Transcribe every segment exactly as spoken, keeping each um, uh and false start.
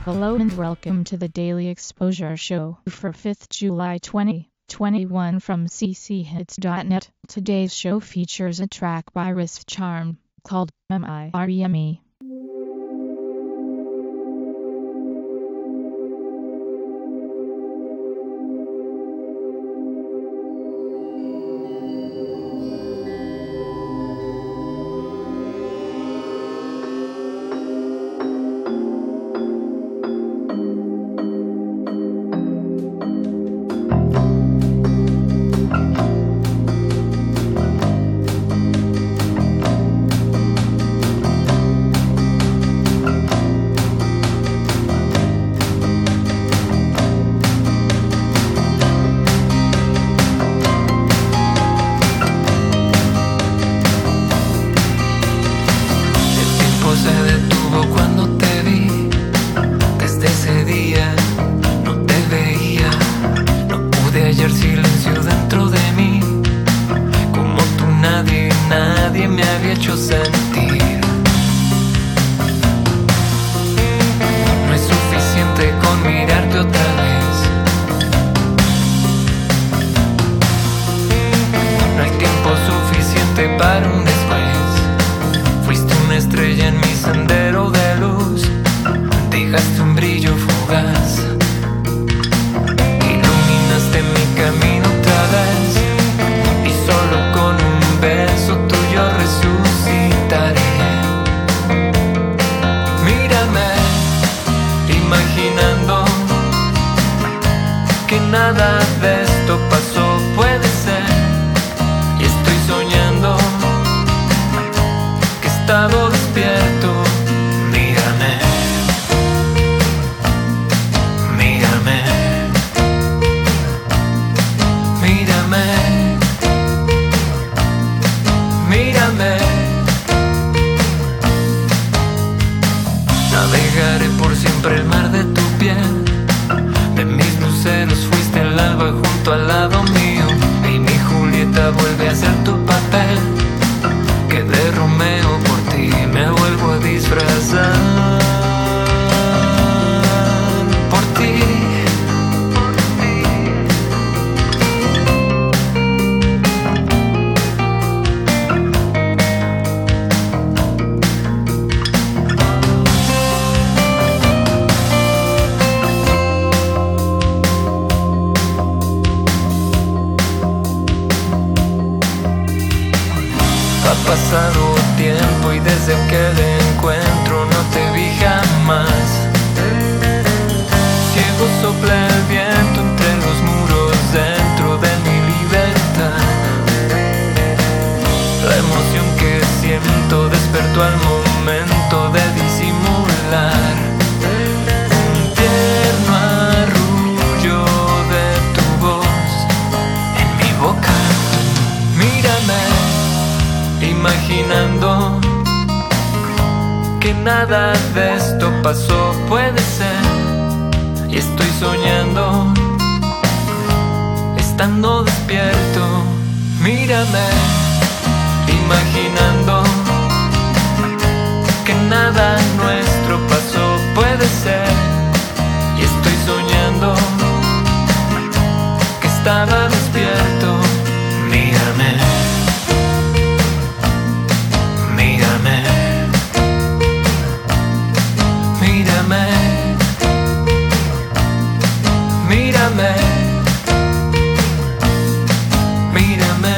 Hello and welcome to the Daily Exposure Show for fifth of July twenty twenty-one from c c hits dot net. Today's show features a track by Wrist Charm called M I R E M E. Se detuvo cuando te vi. Desde ese día no te veía. No pude hallar silencio dentro de mí. Como tú nadie, nadie me había hecho sentir. No es suficiente con mirarte otra vez. No hay tiempo suficiente para un después. Fuiste una estrella en mi sendero de luz. Dejaste un brillo fugaz. Iluminaste mi camino otra vez. Y solo con un beso tuyo resucitaré. Mírame, imaginando que nada de esto pasó. Puede ser, y estoy soñando. He estado despierto, mírame, mírame, mírame, mírame. Navegaré por siempre el mar de tu piel. De mis luceros fuiste el alba junto al lado mío. Y mi Julieta vuelve a ser tu papel. Que de Romeo por ti me vuelvo a disfrazar. Por ti, por ti. Ha pasado tiempo y desde aquel encuentro no te vi jamás. Ciego sopla el viento entre los muros dentro de mi libertad. La emoción que siento despertó al momento de disimular. Un tierno arrullo de tu voz en mi boca. Mírame, imaginando que nada de esto pasó. Puede ser, y estoy soñando, estando despierto. Mírame, imaginando que nada nuestro pasó. Puede ser, y estoy soñando, que estaba despierto. Mírame, mírame, mírame, mírame, mírame.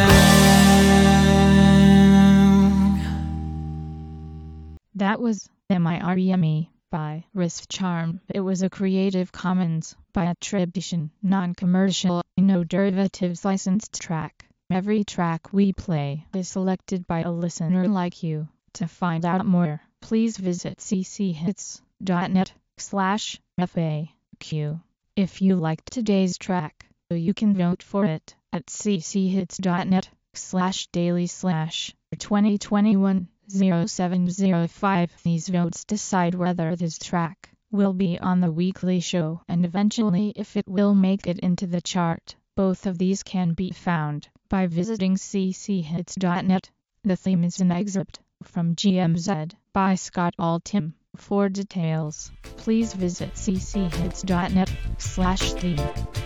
That was M I R E M E by Wrist Charm. It was a Creative Commons by attribution, non-commercial, no derivatives licensed track. Every track we play is selected by a listener like you. To find out more, please visit c c hits dot net slash F A Q. If you liked today's track, you can vote for it at c c hits dot net slash daily slash twenty twenty-one oh seven oh five. These votes decide whether this track will be on the weekly show and eventually if it will make it into the chart. Both of these can be found by visiting c c hits dot net. The theme is an excerpt from G M Z by Scott Altham. For details, please visit c c hits dot net slash theme.